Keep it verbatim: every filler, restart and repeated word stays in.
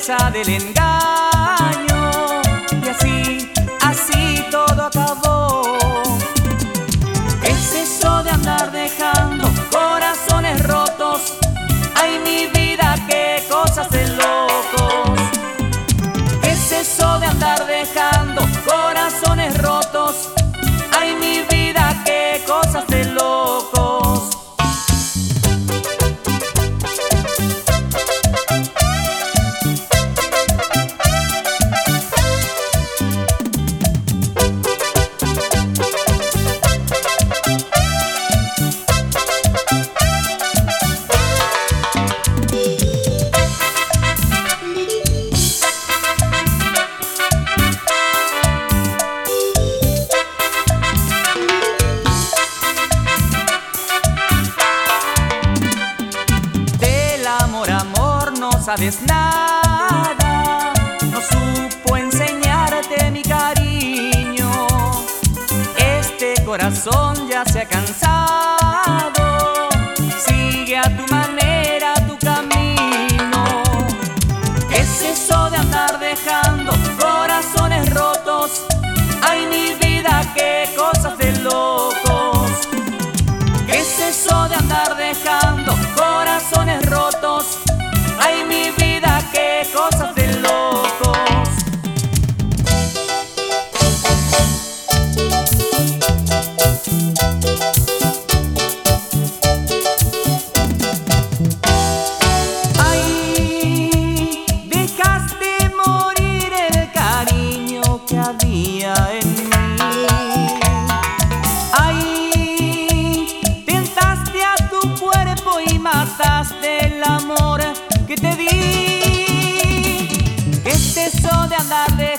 presa del engaño. Y así, así todo acabó. ¿Qué es eso de andar dejando corazones rotos? Ay, mi vida, qué cosas de locos. ¿Qué es eso de andar dejando corazones rotos? Ay, mi vida, qué cosas de locos. No sabes nada, no supo enseñarte mi cariño. Este corazón ya se ha cansado, sigue a tu manera tu camino. ¿Qué es eso de andar dejando corazones rotos? Ay, mi vida, qué cosas de locos. ¿Qué es eso de andar dejando corazones rotos? Ay, mi vida, qué cosas de locos. Ay, dejaste morir el cariño que había en mí. Ay, tentaste a tu cuerpo y mataste el amor que te di. ¿Qué es eso de andar de